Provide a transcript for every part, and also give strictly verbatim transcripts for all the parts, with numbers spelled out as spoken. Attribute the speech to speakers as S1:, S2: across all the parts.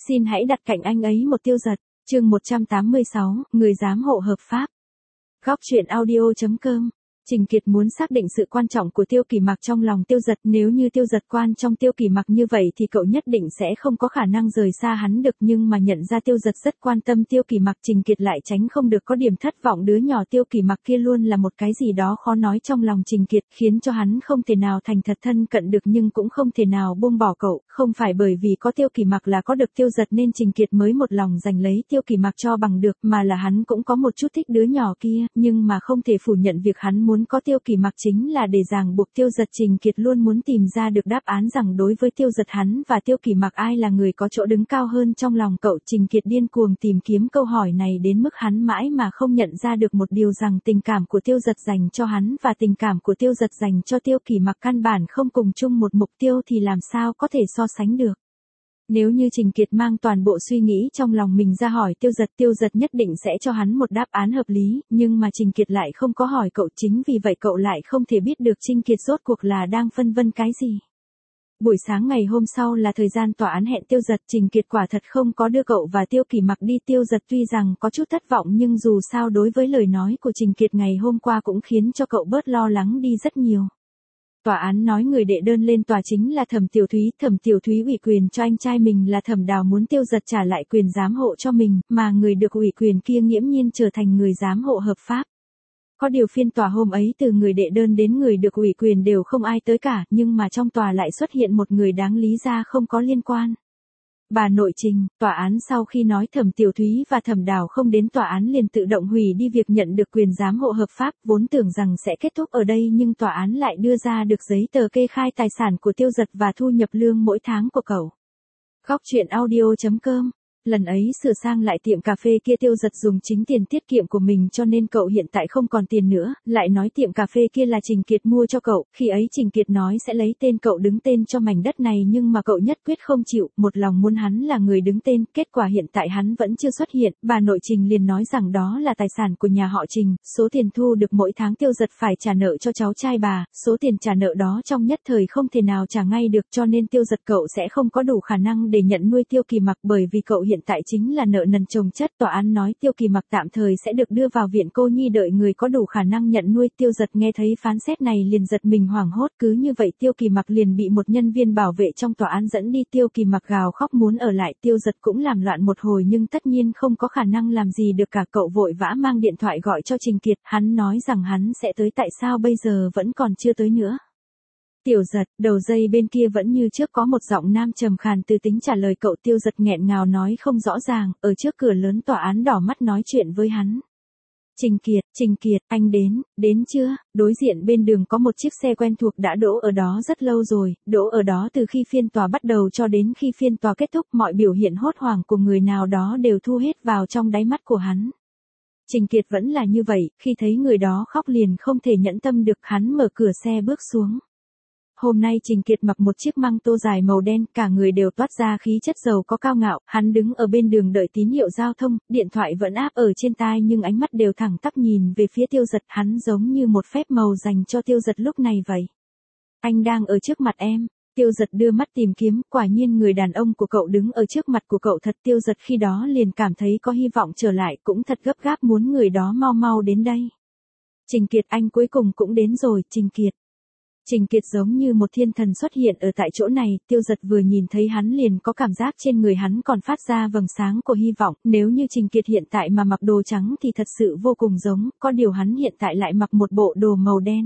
S1: xin hãy đặt cạnh anh ấy một Tiêu Dật, chương một trăm tám mươi sáu, người giám hộ hợp pháp. Góc truyện audio chấm com. Trình Kiệt muốn xác định sự quan trọng của Tiêu Kỳ Mặc trong lòng Tiêu Dật, nếu như Tiêu Dật quan trong Tiêu Kỳ Mặc như vậy thì cậu nhất định sẽ không có khả năng rời xa hắn được, nhưng mà nhận ra Tiêu Dật rất quan tâm Tiêu Kỳ Mặc, Trình Kiệt lại tránh không được có điểm thất vọng. Đứa nhỏ Tiêu Kỳ Mặc kia luôn là một cái gì đó khó nói trong lòng Trình Kiệt, khiến cho hắn không thể nào thành thật thân cận được nhưng cũng không thể nào buông bỏ cậu. Không phải bởi vì có Tiêu Kỳ Mặc là có được Tiêu Dật nên Trình Kiệt mới một lòng giành lấy Tiêu Kỳ Mặc cho bằng được, mà là hắn cũng có một chút thích đứa nhỏ kia, nhưng mà không thể phủ nhận việc hắn muốn có Tiêu Kỳ Mặc chính là để ràng buộc Tiêu Dật. Trình Kiệt luôn muốn tìm ra được đáp án rằng đối với Tiêu Dật hắn và Tiêu Kỳ Mặc ai là người có chỗ đứng cao hơn trong lòng cậu. Trình Kiệt điên cuồng tìm kiếm câu hỏi này đến mức hắn mãi mà không nhận ra được một điều, rằng tình cảm của Tiêu Dật dành cho hắn và tình cảm của Tiêu Dật dành cho Tiêu Kỳ Mặc căn bản không cùng chung một mục tiêu thì làm sao có thể so sánh được. Nếu như Trình Kiệt mang toàn bộ suy nghĩ trong lòng mình ra hỏi Tiêu Dật, Tiêu Dật nhất định sẽ cho hắn một đáp án hợp lý, nhưng mà Trình Kiệt lại không có hỏi cậu, chính vì vậy cậu lại không thể biết được Trình Kiệt rốt cuộc là đang phân vân cái gì. Buổi sáng ngày hôm sau là thời gian tòa án hẹn Tiêu Dật, Trình Kiệt quả thật không có đưa cậu và Tiêu Kỳ Mặc đi. Tiêu Dật tuy rằng có chút thất vọng nhưng dù sao đối với lời nói của Trình Kiệt ngày hôm qua cũng khiến cho cậu bớt lo lắng đi rất nhiều. Tòa án nói người đệ đơn lên tòa chính là Thẩm Tiểu Thúy, Thẩm Tiểu Thúy ủy quyền cho anh trai mình là Thẩm Đào muốn Tiêu Dật trả lại quyền giám hộ cho mình, mà người được ủy quyền kia nghiễm nhiên trở thành người giám hộ hợp pháp. Có điều phiên tòa hôm ấy từ người đệ đơn đến người được ủy quyền đều không ai tới cả, nhưng mà trong tòa lại xuất hiện một người đáng lý ra không có liên quan. Bà nội Trình. Tòa án sau khi nói Thẩm Tiểu Thúy và Thẩm Đào không đến tòa án liền tự động hủy đi việc nhận được quyền giám hộ hợp pháp, vốn tưởng rằng sẽ kết thúc ở đây nhưng tòa án lại đưa ra được giấy tờ kê khai tài sản của Tiêu Dật và thu nhập lương mỗi tháng của cậu. Góc truyện audio chấm com. Lần ấy sửa sang lại tiệm cà phê kia Tiêu Dật dùng chính tiền tiết kiệm của mình cho nên cậu hiện tại không còn tiền nữa, lại nói tiệm cà phê kia là Trình Kiệt mua cho cậu, khi ấy Trình Kiệt nói sẽ lấy tên cậu đứng tên cho mảnh đất này nhưng mà cậu nhất quyết không chịu, một lòng muốn hắn là người đứng tên, kết quả hiện tại hắn vẫn chưa xuất hiện, bà nội Trình liền nói rằng đó là tài sản của nhà họ Trình, số tiền thu được mỗi tháng Tiêu Dật phải trả nợ cho cháu trai bà, số tiền trả nợ đó trong nhất thời không thể nào trả ngay được cho nên Tiêu Dật cậu sẽ không có đủ khả năng để nhận nuôi Tiêu Kỳ Mặc, bởi vì cậu hiện tại chính là nợ nần chồng chất. Tòa án nói Tiêu Kỳ Mặc tạm thời sẽ được đưa vào viện cô nhi đợi người có đủ khả năng nhận nuôi. Tiêu Dật nghe thấy phán xét này liền giật mình hoảng hốt, cứ như vậy Tiêu Kỳ Mặc liền bị một nhân viên bảo vệ trong tòa án dẫn đi. Tiêu Kỳ Mặc gào khóc muốn ở lại, Tiêu Dật cũng làm loạn một hồi nhưng tất nhiên không có khả năng làm gì được cả, cậu vội vã mang điện thoại gọi cho Trình Kiệt, hắn nói rằng hắn sẽ tới, tại sao bây giờ vẫn còn chưa tới nữa. Tiểu Dật, đầu dây bên kia vẫn như trước có một giọng nam trầm khàn từ tính trả lời cậu. Tiêu Dật nghẹn ngào nói không rõ ràng, ở trước cửa lớn tòa án đỏ mắt nói chuyện với hắn. Trình Kiệt, Trình Kiệt, anh đến, đến chưa? Đối diện bên đường có một chiếc xe quen thuộc đã đỗ ở đó rất lâu rồi, đỗ ở đó từ khi phiên tòa bắt đầu cho đến khi phiên tòa kết thúc, mọi biểu hiện hốt hoảng của người nào đó đều thu hết vào trong đáy mắt của hắn. Trình Kiệt vẫn là như vậy, khi thấy người đó khóc liền không thể nhẫn tâm được, hắn mở cửa xe bước xuống. Hôm nay Trình Kiệt mặc một chiếc măng tô dài màu đen, cả người đều toát ra khí chất giàu có cao ngạo, hắn đứng ở bên đường đợi tín hiệu giao thông, điện thoại vẫn áp ở trên tai nhưng ánh mắt đều thẳng tắp nhìn về phía Tiêu Dật, hắn giống như một phép màu dành cho Tiêu Dật lúc này vậy. Anh đang ở trước mặt em. Tiêu Dật đưa mắt tìm kiếm, quả nhiên người đàn ông của cậu đứng ở trước mặt của cậu thật. Tiêu Dật khi đó liền cảm thấy có hy vọng trở lại, cũng thật gấp gáp muốn người đó mau mau đến đây. Trình Kiệt, anh cuối cùng cũng đến rồi. Trình Kiệt. Trình Kiệt giống như một thiên thần xuất hiện ở tại chỗ này, Tiêu Dật vừa nhìn thấy hắn liền có cảm giác trên người hắn còn phát ra vầng sáng của hy vọng, nếu như Trình Kiệt hiện tại mà mặc đồ trắng thì thật sự vô cùng giống, có điều hắn hiện tại lại mặc một bộ đồ màu đen.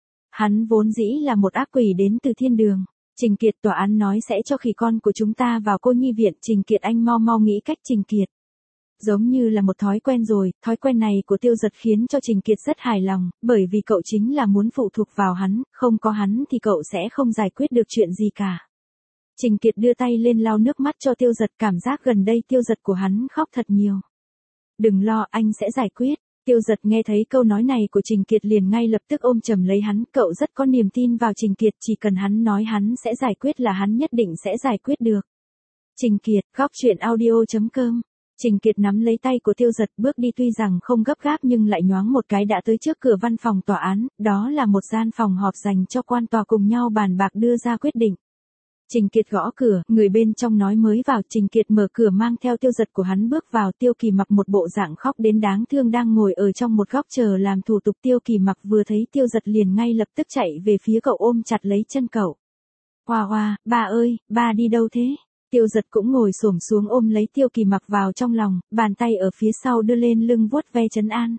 S1: Hắn vốn dĩ là một ác quỷ đến từ thiên đường. Trình Kiệt, tòa án nói sẽ cho khỉ con của chúng ta vào cô nhi viện. Trình Kiệt, anh mau mau nghĩ cách. Trình Kiệt. Giống như là một thói quen rồi, thói quen này của Tiêu Dật khiến cho Trình Kiệt rất hài lòng, bởi vì cậu chính là muốn phụ thuộc vào hắn, không có hắn thì cậu sẽ không giải quyết được chuyện gì cả. Trình Kiệt đưa tay lên lau nước mắt cho Tiêu Dật, cảm giác gần đây Tiêu Dật của hắn khóc thật nhiều. Đừng lo, anh sẽ giải quyết. Tiêu Dật nghe thấy câu nói này của Trình Kiệt liền ngay lập tức ôm chầm lấy hắn, cậu rất có niềm tin vào Trình Kiệt, chỉ cần hắn nói hắn sẽ giải quyết là hắn nhất định sẽ giải quyết được. Trình Kiệt, góc truyện audio chấm com. Trình Kiệt nắm lấy tay của Tiêu Dật bước đi, tuy rằng không gấp gáp nhưng lại nhoáng một cái đã tới trước cửa văn phòng tòa án, đó là một gian phòng họp dành cho quan tòa cùng nhau bàn bạc đưa ra quyết định. Trình Kiệt gõ cửa, người bên trong nói mới vào. Trình Kiệt mở cửa mang theo Tiêu Giật của hắn bước vào. Tiêu Kỳ Mặc một bộ dạng khóc đến đáng thương đang ngồi ở trong một góc chờ làm thủ tục. Tiêu Kỳ Mặc vừa thấy Tiêu Giật liền ngay lập tức chạy về phía cậu ôm chặt lấy chân cậu. Hoa hoa, ba ơi, ba đi đâu thế? Tiêu Giật cũng ngồi xổm xuống ôm lấy Tiêu Kỳ Mặc vào trong lòng, bàn tay ở phía sau đưa lên lưng vuốt ve trấn an.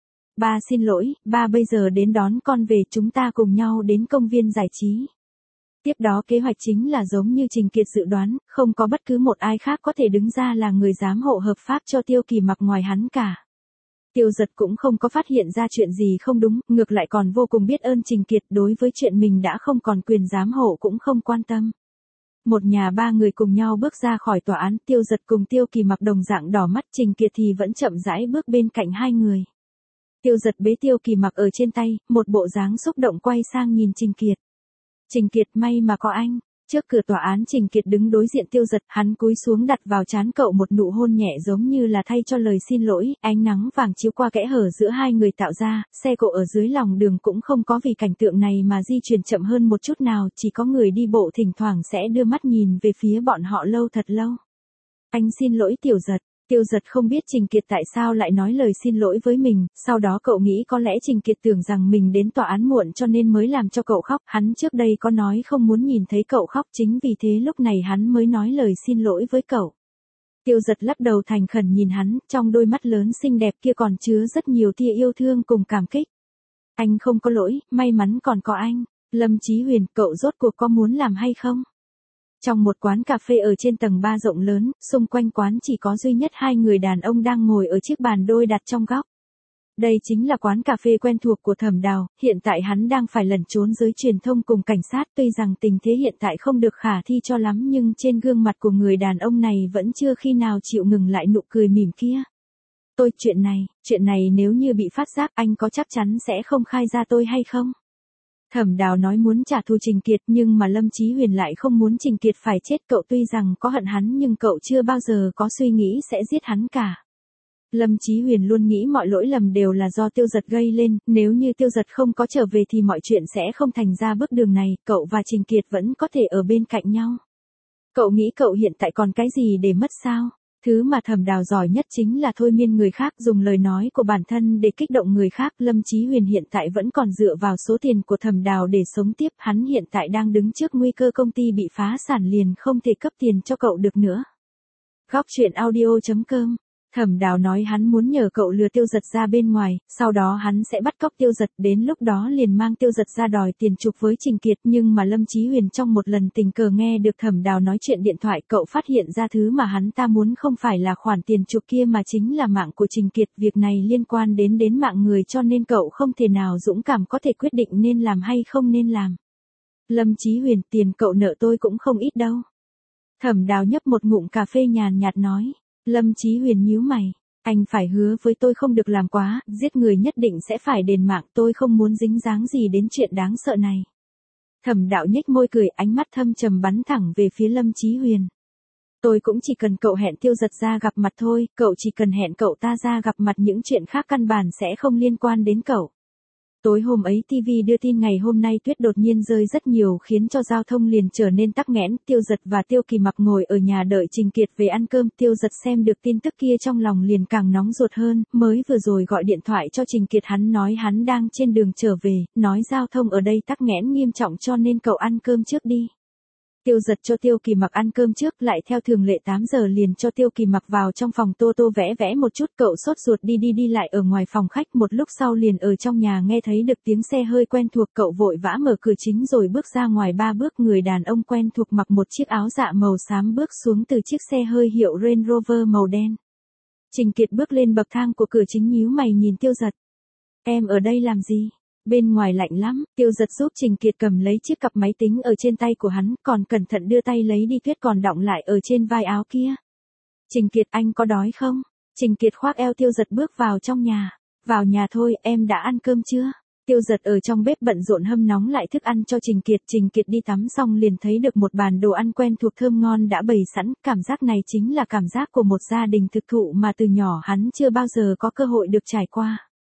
S1: Ba xin lỗi, ba bây giờ đến đón con về, chúng ta cùng nhau đến công viên giải trí. Tiếp đó kế hoạch chính là giống như Trình Kiệt dự đoán, không có bất cứ một ai khác có thể đứng ra là người giám hộ hợp pháp cho Tiêu Kỳ Mặc ngoài hắn cả. Tiêu Giật cũng không có phát hiện ra chuyện gì không đúng, ngược lại còn vô cùng biết ơn Trình Kiệt, đối với chuyện mình đã không còn quyền giám hộ cũng không quan tâm. Một nhà ba người cùng nhau bước ra khỏi tòa án, Tiêu Giật cùng Tiêu Kỳ Mặc đồng dạng đỏ mắt, Trình Kiệt thì vẫn chậm rãi bước bên cạnh hai người. Tiêu Giật bế Tiêu Kỳ Mặc ở trên tay, một bộ dáng xúc động quay sang nhìn Trình Kiệt. Trình Kiệt, may mà có anh. Trước cửa tòa án Trình Kiệt đứng đối diện Tiêu Giật, hắn cúi xuống đặt vào trán cậu một nụ hôn nhẹ giống như là thay cho lời xin lỗi. Ánh nắng vàng chiếu qua kẽ hở giữa hai người tạo ra, xe cộ ở dưới lòng đường cũng không có vì cảnh tượng này mà di chuyển chậm hơn một chút nào, chỉ có người đi bộ thỉnh thoảng sẽ đưa mắt nhìn về phía bọn họ lâu thật lâu. Anh xin lỗi Tiểu Giật. Tiêu Giật không biết Trình Kiệt tại sao lại nói lời xin lỗi với mình, sau đó cậu nghĩ có lẽ Trình Kiệt tưởng rằng mình đến tòa án muộn cho nên mới làm cho cậu khóc, hắn trước đây có nói không muốn nhìn thấy cậu khóc, chính vì thế lúc này hắn mới nói lời xin lỗi với cậu. Tiêu Giật lắc đầu thành khẩn nhìn hắn, trong đôi mắt lớn xinh đẹp kia còn chứa rất nhiều tia yêu thương cùng cảm kích. Anh không có lỗi, may mắn còn có anh. Lâm Chí Huyền, cậu rốt cuộc có muốn làm hay không? Trong một quán cà phê ở trên tầng ba rộng lớn, xung quanh quán chỉ có duy nhất hai người đàn ông đang ngồi ở chiếc bàn đôi đặt trong góc. Đây chính là quán cà phê quen thuộc của Thẩm Đào, hiện tại hắn đang phải lẩn trốn giới truyền thông cùng cảnh sát, tuy rằng tình thế hiện tại không được khả thi cho lắm nhưng trên gương mặt của người đàn ông này vẫn chưa khi nào chịu ngừng lại nụ cười mỉm kia. Tôi, chuyện này, chuyện này nếu như bị phát giác anh có chắc chắn sẽ không khai ra tôi hay không? Thẩm Đào nói muốn trả thù Trình Kiệt nhưng mà Lâm Chí Huyền lại không muốn Trình Kiệt phải chết, cậu tuy rằng có hận hắn nhưng cậu chưa bao giờ có suy nghĩ sẽ giết hắn cả. Lâm Chí Huyền luôn nghĩ mọi lỗi lầm đều là do Tiêu Giật gây lên, nếu như Tiêu Giật không có trở về thì mọi chuyện sẽ không thành ra bước đường này, cậu và Trình Kiệt vẫn có thể ở bên cạnh nhau. Cậu nghĩ cậu hiện tại còn cái gì để mất sao? Thứ mà Thẩm Đào giỏi nhất chính là thôi miên người khác, dùng lời nói của bản thân để kích động người khác. Lâm Chí Huyền hiện tại vẫn còn dựa vào số tiền của Thẩm Đào để sống tiếp, hắn hiện tại đang đứng trước nguy cơ công ty bị phá sản liền không thể cấp tiền cho cậu được nữa. Góc truyện audio chấm com. Thẩm Đào nói hắn muốn nhờ cậu lừa Tiêu Giật ra bên ngoài, sau đó hắn sẽ bắt cóc Tiêu Giật, đến lúc đó liền mang Tiêu Giật ra đòi tiền chuộc với Trình Kiệt, nhưng mà Lâm Chí Huyền trong một lần tình cờ nghe được Thẩm Đào nói chuyện điện thoại, cậu phát hiện ra thứ mà hắn ta muốn không phải là khoản tiền chuộc kia mà chính là mạng của Trình Kiệt, việc này liên quan đến đến mạng người cho nên cậu không thể nào dũng cảm có thể quyết định nên làm hay không nên làm. Lâm Chí Huyền, tiền cậu nợ tôi cũng không ít đâu. Thẩm Đào nhấp một ngụm cà phê nhàn nhạt nói. Lâm Chí Huyền nhíu mày, anh phải hứa với tôi không được làm quá, giết người nhất định sẽ phải đền mạng, tôi không muốn dính dáng gì đến chuyện đáng sợ này. Thẩm Đạo nhếch môi cười, ánh mắt thâm trầm bắn thẳng về phía Lâm Chí Huyền. Tôi cũng chỉ cần cậu hẹn Tiêu Giật ra gặp mặt thôi, cậu chỉ cần hẹn cậu ta ra gặp mặt, những chuyện khác căn bản sẽ không liên quan đến cậu. Tối hôm ấy ti vi đưa tin ngày hôm nay tuyết đột nhiên rơi rất nhiều khiến cho giao thông liền trở nên tắc nghẽn, Tiêu Giật và Tiêu Kỳ Mặc ngồi ở nhà đợi Trình Kiệt về ăn cơm, Tiêu Giật xem được tin tức kia trong lòng liền càng nóng ruột hơn, mới vừa rồi gọi điện thoại cho Trình Kiệt hắn nói hắn đang trên đường trở về, nói giao thông ở đây tắc nghẽn nghiêm trọng cho nên cậu ăn cơm trước đi. Tiêu Giật cho Tiêu Kỳ Mặc ăn cơm trước, lại theo thường lệ tám giờ liền cho Tiêu Kỳ Mặc vào trong phòng tô tô vẽ vẽ một chút, cậu sốt ruột đi đi đi lại ở ngoài phòng khách, một lúc sau liền ở trong nhà nghe thấy được tiếng xe hơi quen thuộc, cậu vội vã mở cửa chính rồi bước ra ngoài ba bước, người đàn ông quen thuộc mặc một chiếc áo dạ màu xám bước xuống từ chiếc xe hơi hiệu Range Rover màu đen. Trình Kiệt bước lên bậc thang của cửa chính nhíu mày nhìn Tiêu Giật. Em ở đây làm gì? Bên ngoài lạnh lắm, Tiêu Giật giúp Trình Kiệt cầm lấy chiếc cặp máy tính ở trên tay của hắn, còn cẩn thận đưa tay lấy đi tuyết còn đọng lại ở trên vai áo kia. Trình Kiệt, anh có đói không? Trình Kiệt khoác eo Tiêu Giật bước vào trong nhà. Vào nhà thôi, em đã ăn cơm chưa? Tiêu Giật ở trong bếp bận rộn hâm nóng lại thức ăn cho Trình Kiệt. Trình Kiệt đi tắm xong liền thấy được một bàn đồ ăn quen thuộc thơm ngon đã bày sẵn, cảm giác này chính là cảm giác của một gia đình thực thụ mà từ nhỏ hắn chưa bao giờ có cơ hội được trải qua.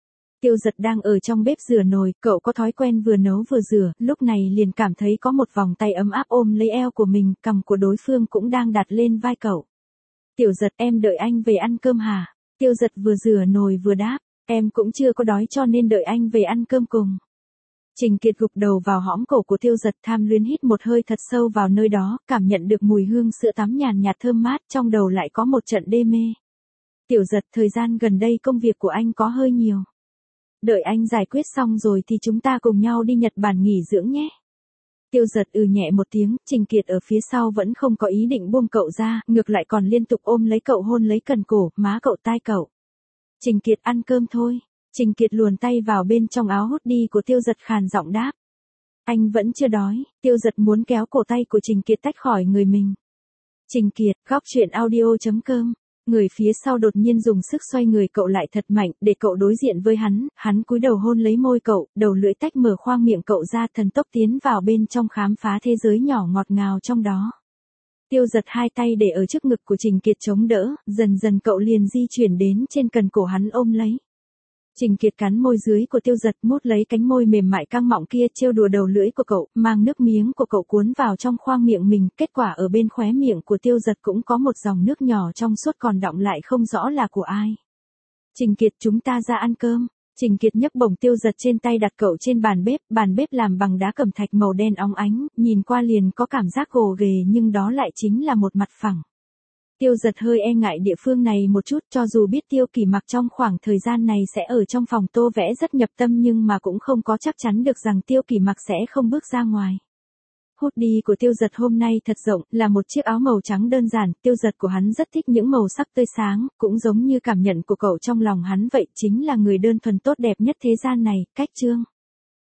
S1: Tiêu Giật đang ở trong bếp rửa nồi, cậu có thói quen vừa nấu vừa rửa, lúc này liền cảm thấy có một vòng tay ấm áp ôm lấy eo của mình, cằm của đối phương cũng đang đặt lên vai cậu. Tiểu Giật, em đợi anh về ăn cơm hả? Tiêu Giật vừa rửa nồi vừa đáp, em cũng chưa có đói cho nên đợi anh về ăn cơm cùng. Trình Kiệt gục đầu vào hõm cổ của Tiêu Giật, tham luyến hít một hơi thật sâu vào nơi đó, cảm nhận được mùi hương sữa tắm nhàn nhạt thơm mát, trong đầu lại có một trận đê mê. Tiểu Giật, thời gian gần đây công việc của anh có hơi nhiều. Đợi anh giải quyết xong rồi thì chúng ta cùng nhau đi Nhật Bản nghỉ dưỡng nhé. Tiêu Giật ừ nhẹ một tiếng, Trình Kiệt ở phía sau vẫn không có ý định buông cậu ra, ngược lại còn liên tục ôm lấy cậu, hôn lấy cần cổ, má cậu, tai cậu. Trình Kiệt, ăn cơm thôi. Trình Kiệt luồn tay vào bên trong áo hoodie của Tiêu Giật, khàn giọng đáp. Anh vẫn chưa đói. Tiêu Giật muốn kéo cổ tay của Trình Kiệt tách khỏi người mình. Trình Kiệt, góc truyện audio chấm com. Người phía sau đột nhiên dùng sức xoay người cậu lại thật mạnh, để cậu đối diện với hắn, hắn cúi đầu hôn lấy môi cậu, đầu lưỡi tách mở khoang miệng cậu ra, thần tốc tiến vào bên trong khám phá thế giới nhỏ ngọt ngào trong đó. Tiêu Giật hai tay để ở trước ngực của Trình Kiệt chống đỡ, dần dần cậu liền di chuyển đến trên cần cổ hắn ôm lấy. Trình Kiệt cắn môi dưới của Tiêu Giật, mút lấy cánh môi mềm mại căng mọng kia, trêu đùa đầu lưỡi của cậu, mang nước miếng của cậu cuốn vào trong khoang miệng mình, kết quả ở bên khóe miệng của Tiêu Giật cũng có một dòng nước nhỏ trong suốt còn đọng lại không rõ là của ai. Trình Kiệt, chúng ta ra ăn cơm. Trình Kiệt nhấc bổng Tiêu Giật trên tay đặt cậu trên bàn bếp, bàn bếp làm bằng đá cẩm thạch màu đen óng ánh, nhìn qua liền có cảm giác gồ ghề nhưng đó lại chính là một mặt phẳng. Tiêu Giật hơi e ngại địa phương này một chút, cho dù biết Tiêu Kỳ Mặc trong khoảng thời gian này sẽ ở trong phòng tô vẽ rất nhập tâm nhưng mà cũng không có chắc chắn được rằng Tiêu Kỳ Mặc sẽ không bước ra ngoài. Hoodie của Tiêu Giật hôm nay thật rộng, là một chiếc áo màu trắng đơn giản, Tiêu Giật của hắn rất thích những màu sắc tươi sáng, cũng giống như cảm nhận của cậu trong lòng hắn vậy, chính là người đơn thuần tốt đẹp nhất thế gian này. Cách chương